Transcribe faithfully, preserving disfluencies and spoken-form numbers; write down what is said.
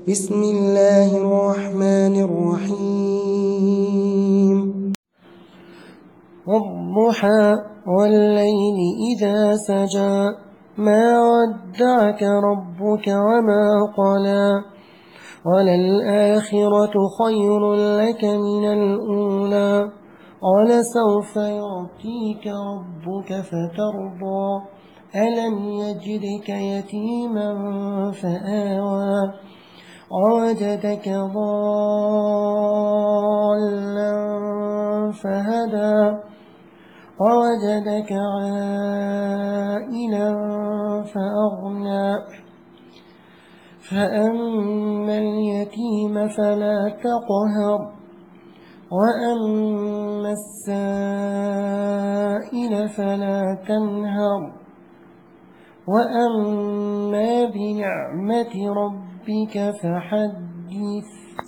بسم الله الرحمن الرحيم والضحى والليل إذا سجى ما ودعك ربك وما قلى وللآخرة خير لك من الأولى ولسوف يعطيك ربك فترضى ألم يجدك يتيما فآوى ووجدك ضالا فهدى ووجدك عائلا فأغنى فأما اليتيم فلا تقهر وأما السائل فلا تنهر وأما بنعمة ربك فحدث.